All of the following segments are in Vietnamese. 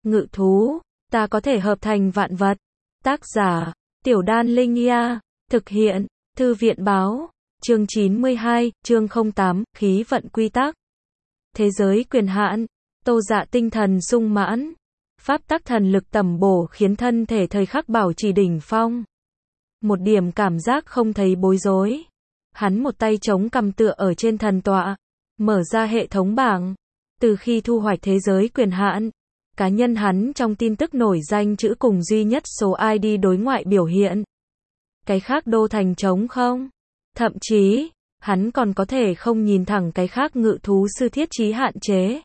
Ngự thú, ta có thể hợp thành vạn vật. Tác giả, Tiểu Đan Linh Ia, thực hiện, Thư viện báo, chương 92, chương 08, khí vận quy tắc. Thế giới quyền hạn, Tô Dạ tinh thần sung mãn, pháp tắc thần lực tầm bổ khiến thân thể thời khắc bảo trì đỉnh phong. Một điểm cảm giác không thấy bối rối. Hắn một tay chống cằm tựa ở trên thần tọa, mở ra hệ thống bảng. Từ khi thu hoạch thế giới quyền hạn, cá nhân hắn trong tin tức nổi danh chữ cùng duy nhất số ID đối ngoại biểu hiện. Cái khác đô thành trống không. Thậm chí, hắn còn có thể không nhìn thẳng cái khác ngự thú sư thiết trí hạn chế.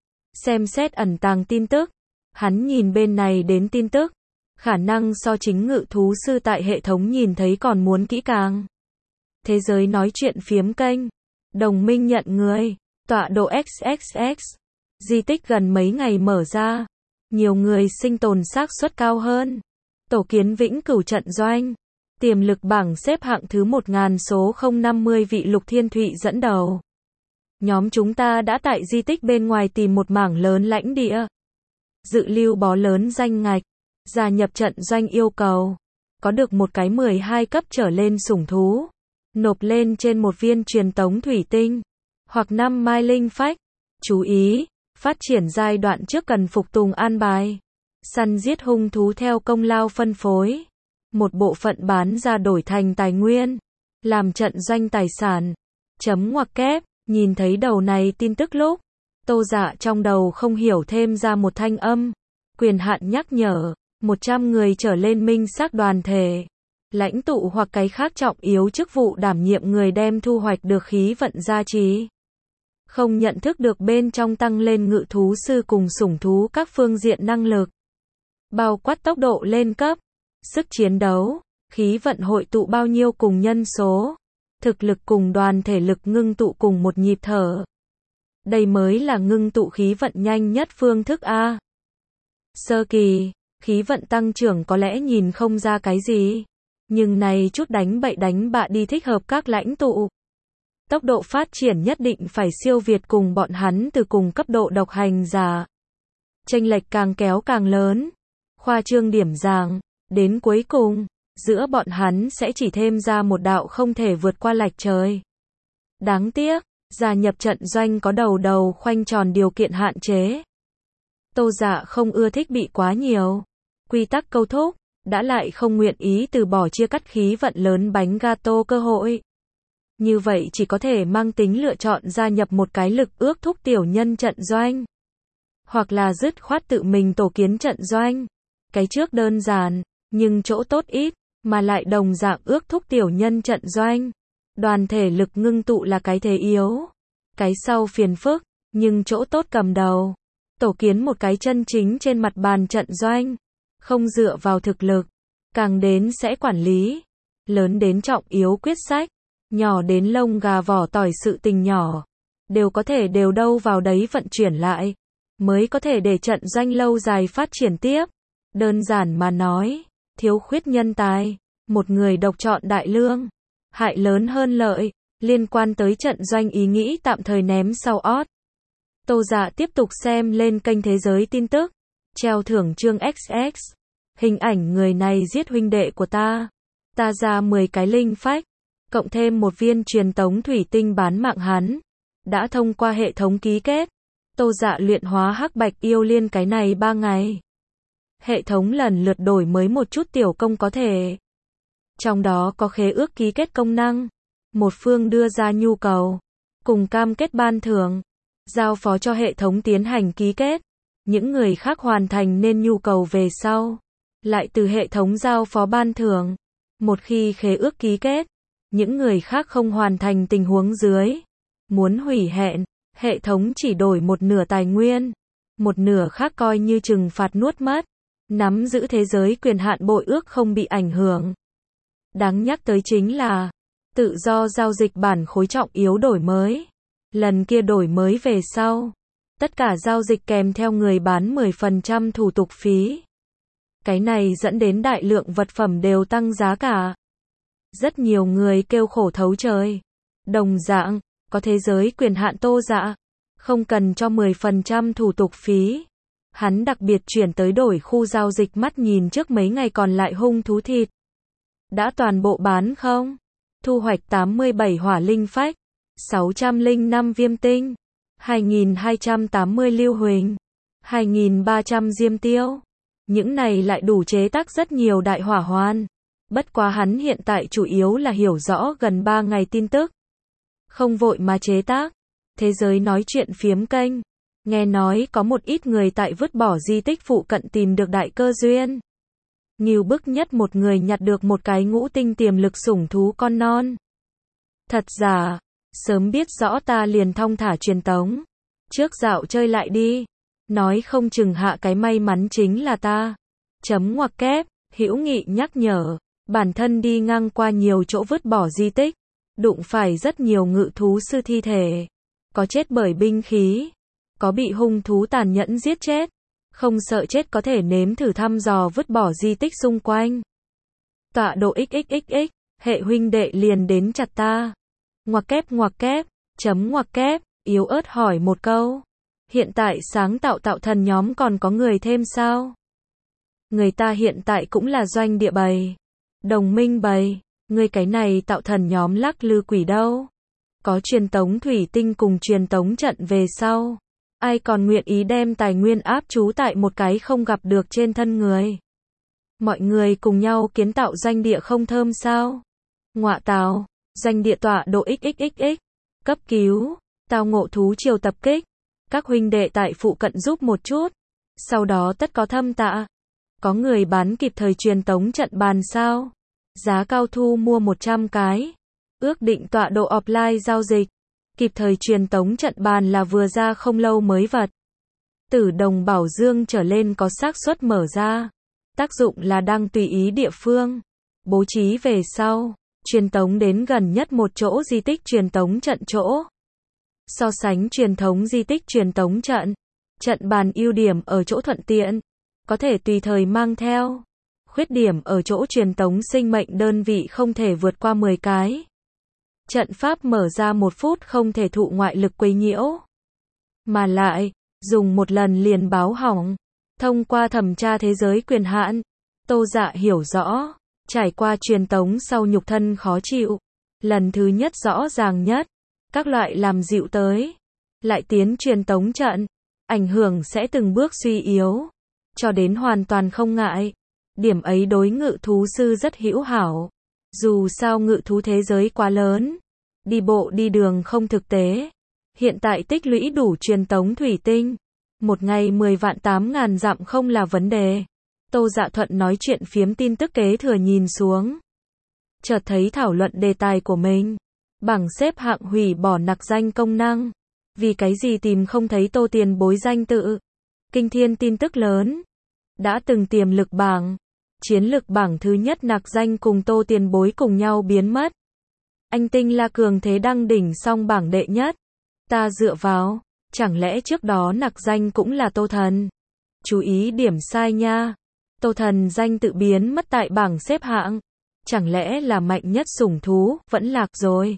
Xem xét ẩn tàng tin tức, hắn nhìn bên này đến tin tức, khả năng so chính ngự thú sư tại hệ thống nhìn thấy còn muốn kỹ càng. Thế giới nói chuyện phiếm kênh, đồng minh nhận người, tọa độ XXX, di tích gần mấy ngày mở ra, nhiều người sinh tồn xác suất cao hơn. Tổ kiến vĩnh cửu trận doanh, tiềm lực bảng xếp hạng thứ 1000 số 050 vị Lục Thiên Thụy dẫn đầu. Nhóm chúng ta đã tại di tích bên ngoài tìm một mảng lớn lãnh địa. Dự lưu bó lớn danh ngạch, gia nhập trận doanh yêu cầu, có được một cái 12 cấp trở lên sủng thú, nộp lên trên một viên truyền tống thủy tinh, hoặc 5 mai linh phách. Chú ý, phát triển giai đoạn trước cần phục tùng an bài. Săn giết hung thú theo công lao phân phối. Một bộ phận bán ra đổi thành tài nguyên, làm trận doanh tài sản. Chấm ngoặc kép, nhìn thấy đầu này tin tức lúc, Tô Dạ trong đầu không hiểu thêm ra một thanh âm. Quyền hạn nhắc nhở, 100 người trở lên minh xác đoàn thể, lãnh tụ hoặc cái khác trọng yếu chức vụ đảm nhiệm người đem thu hoạch được khí vận gia trì. Không nhận thức được bên trong tăng lên ngự thú sư cùng sủng thú các phương diện năng lực. Bao quát tốc độ lên cấp, sức chiến đấu, khí vận hội tụ bao nhiêu cùng nhân số, thực lực cùng đoàn thể lực ngưng tụ cùng một nhịp thở. Đây mới là ngưng tụ khí vận nhanh nhất phương thức A. Sơ kỳ, khí vận tăng trưởng có lẽ nhìn không ra cái gì, nhưng này chút đánh bậy đánh bạ đi thích hợp các lãnh tụ. Tốc độ phát triển nhất định phải siêu việt cùng bọn hắn từ cùng cấp độ độc hành giả. Chênh lệch càng kéo càng lớn, khoa trương điểm giảng, đến cuối cùng, giữa bọn hắn sẽ chỉ thêm ra một đạo không thể vượt qua lệch trời. Đáng tiếc, gia nhập trận doanh có đầu khoanh tròn điều kiện hạn chế. Tô Dạ không ưa thích bị quá nhiều quy tắc câu thúc, đã lại không nguyện ý từ bỏ chia cắt khí vận lớn bánh gato cơ hội. Như vậy chỉ có thể mang tính lựa chọn gia nhập một cái lực ước thúc tiểu nhân trận doanh. Hoặc là dứt khoát tự mình tổ kiến trận doanh. Cái trước đơn giản, nhưng chỗ tốt ít, mà lại đồng dạng ước thúc tiểu nhân trận doanh. Đoàn thể lực ngưng tụ là cái thế yếu. Cái sau phiền phức, nhưng chỗ tốt cầm đầu. Tổ kiến một cái chân chính trên mặt bàn trận doanh. Không dựa vào thực lực, càng đến sẽ quản lý. Lớn đến trọng yếu quyết sách, nhỏ đến lông gà vỏ tỏi sự tình nhỏ. Đều có thể đều đâu vào đấy vận chuyển lại. Mới có thể để trận doanh lâu dài phát triển tiếp. Đơn giản mà nói, thiếu khuyết nhân tài, một người độc chọn đại lương, hại lớn hơn lợi, liên quan tới trận doanh ý nghĩ tạm thời ném sau ót. Tô Dạ tiếp tục xem lên kênh thế giới tin tức, treo thưởng chương XX, hình ảnh người này giết huynh đệ của ta ra 10 cái linh phách, cộng thêm một viên truyền tống thủy tinh bán mạng hắn, đã thông qua hệ thống ký kết. Tô Dạ luyện hóa hắc bạch yêu liên cái này 3 ngày. Hệ thống lần lượt đổi mới một chút tiểu công có thể. Trong đó có khế ước ký kết công năng. Một phương đưa ra nhu cầu, cùng cam kết ban thưởng, giao phó cho hệ thống tiến hành ký kết. Những người khác hoàn thành nên nhu cầu về sau, lại từ hệ thống giao phó ban thưởng. Một khi khế ước ký kết, những người khác không hoàn thành tình huống dưới, muốn hủy hẹn, hệ thống chỉ đổi một nửa tài nguyên, một nửa khác coi như trừng phạt nuốt mất. Nắm giữ thế giới quyền hạn bội ước không bị ảnh hưởng. Đáng nhắc tới chính là tự do giao dịch bản khối trọng yếu đổi mới. Lần kia đổi mới về sau, tất cả giao dịch kèm theo người bán 10% thủ tục phí. Cái này dẫn đến đại lượng vật phẩm đều tăng giá cả. Rất nhiều người kêu khổ thấu trời. Đồng dạng, có thế giới quyền hạn Tô Dạ, không cần cho 10% thủ tục phí. Hắn đặc biệt chuyển tới đổi khu giao dịch mắt nhìn trước mấy ngày còn lại hung thú thịt. Đã toàn bộ bán không? Thu hoạch 87 hỏa linh phách, 605 viêm tinh, 2280 lưu huỳnh, 2300 diêm tiêu. Những này lại đủ chế tác rất nhiều đại hỏa hoan. Bất quá hắn hiện tại chủ yếu là hiểu rõ gần 3 ngày tin tức. Không vội mà chế tác. Thế giới nói chuyện phiếm kênh. Nghe nói có một ít người tại vứt bỏ di tích phụ cận tìm được đại cơ duyên. Ngưu bức nhất một người nhặt được một cái ngũ tinh tiềm lực sủng thú con non. Thật giả, sớm biết rõ ta liền thong thả truyền tống. Trước dạo chơi lại đi. Nói không chừng hạ cái may mắn chính là ta. Chấm ngoặc kép, hữu nghị nhắc nhở. Bản thân đi ngang qua nhiều chỗ vứt bỏ di tích. Đụng phải rất nhiều ngự thú sư thi thể. Có chết bởi binh khí. Có bị hung thú tàn nhẫn giết chết. Không sợ chết có thể nếm thử thăm dò vứt bỏ di tích xung quanh. Tọa độ XXXX, hệ huynh đệ liền đến chặt ta. Ngoặc kép, chấm ngoặc kép, yếu ớt hỏi một câu. Hiện tại sáng tạo thần nhóm còn có người thêm sao? Người ta hiện tại cũng là doanh địa bầy. Đồng minh bầy, người cái này tạo thần nhóm lắc lư quỷ đâu. Có truyền tống thủy tinh cùng truyền tống trận về sau. Ai còn nguyện ý đem tài nguyên áp trú tại một cái không gặp được trên thân người. Mọi người cùng nhau kiến tạo doanh địa không thơm sao? Ngọa tào, doanh địa tọa độ XXXX. Cấp cứu, tao ngộ thú triều tập kích. Các huynh đệ tại phụ cận giúp một chút. Sau đó tất có thâm tạ. Có người bán kịp thời truyền tống trận bàn sao? Giá cao thu mua 100 cái. Ước định tọa độ offline giao dịch. Kịp thời truyền tống trận bàn là vừa ra không lâu mới vật. Từ đồng bảo dương trở lên có xác suất mở ra. Tác dụng là đang tùy ý địa phương. Bố trí về sau. Truyền tống đến gần nhất một chỗ di tích truyền tống trận chỗ. So sánh truyền thống di tích truyền tống trận. Trận bàn ưu điểm ở chỗ thuận tiện. Có thể tùy thời mang theo. Khuyết điểm ở chỗ truyền tống sinh mệnh đơn vị không thể vượt qua 10 cái. Trận pháp mở ra 1 phút không thể thụ ngoại lực quấy nhiễu. Mà lại, dùng một lần liền báo hỏng. Thông qua thẩm tra thế giới quyền hạn, Tô Dạ hiểu rõ. Trải qua truyền tống sau nhục thân khó chịu. Lần thứ nhất rõ ràng nhất. Các loại làm dịu tới. Lại tiến truyền tống trận. Ảnh hưởng sẽ từng bước suy yếu. Cho đến hoàn toàn không ngại. Điểm ấy đối ngự thú sư rất hữu hảo. Dù sao ngự thú thế giới quá lớn. Đi bộ đi đường không thực tế. Hiện tại tích lũy đủ truyền tống thủy tinh. Một ngày 10 vạn 8.000 dặm không là vấn đề. Tô Dạ Thuận nói chuyện phiếm tin tức kế thừa nhìn xuống. Chợt thấy thảo luận đề tài của mình. Bảng xếp hạng hủy bỏ nặc danh công năng. Vì cái gì tìm không thấy Tô Tiền Bối danh tự. Kinh thiên tin tức lớn. Đã từng tiềm lực bảng. Chiến lực bảng thứ nhất nặc danh cùng Tô Tiền Bối cùng nhau biến mất. Anh Tinh La cường thế đăng đỉnh xong bảng đệ nhất. Ta dựa vào. Chẳng lẽ trước đó nặc danh cũng là Tô Thần. Chú ý điểm sai nha. Tô Thần danh tự biến mất tại bảng xếp hạng. Chẳng lẽ là mạnh nhất sủng thú, vẫn lạc rồi.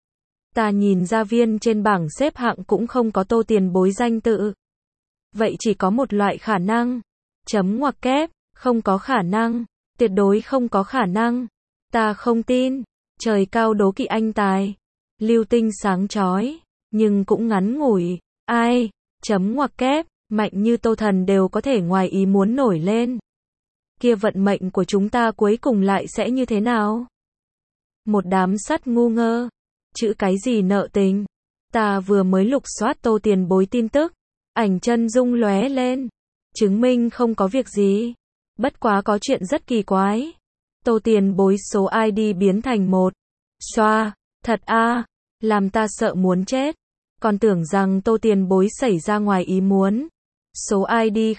Ta nhìn ra viên trên bảng xếp hạng cũng không có Tô Tiền Bối danh tự. Vậy chỉ có một loại khả năng. Chấm ngoặc kép, không có khả năng. Tuyệt đối không có khả năng. Ta không tin. Trời cao đố kỵ anh tài. Lưu tinh sáng chói. Nhưng cũng ngắn ngủi. Ai? Chấm ngoặc kép, mạnh như Tô Thần đều có thể ngoài ý muốn nổi lên. Kia vận mệnh của chúng ta cuối cùng lại sẽ như thế nào? Một đám sắt ngu ngơ. Chữ cái gì nợ tình? Ta vừa mới lục soát Tô Tiền Bối tin tức. Ảnh chân dung lóe lên. Chứng minh không có việc gì. Bất quá có chuyện rất kỳ quái. Tô Tiền Bối số ID biến thành 1. Xoa, thật a, làm ta sợ muốn chết. Còn tưởng rằng Tô Tiền Bối xảy ra ngoài ý muốn. Số ID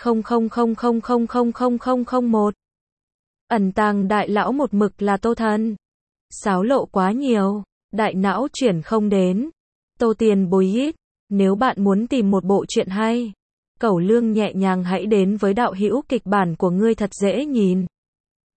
0000000001. Ẩn tàng đại lão một mực là Tô Thần. Xáo lộ quá nhiều, đại não chuyển không đến. Tô Tiền Bối hít, nếu bạn muốn tìm một bộ truyện hay, Cẩu Lương nhẹ nhàng hãy đến với đạo hữu kịch bản của ngươi thật dễ nhìn.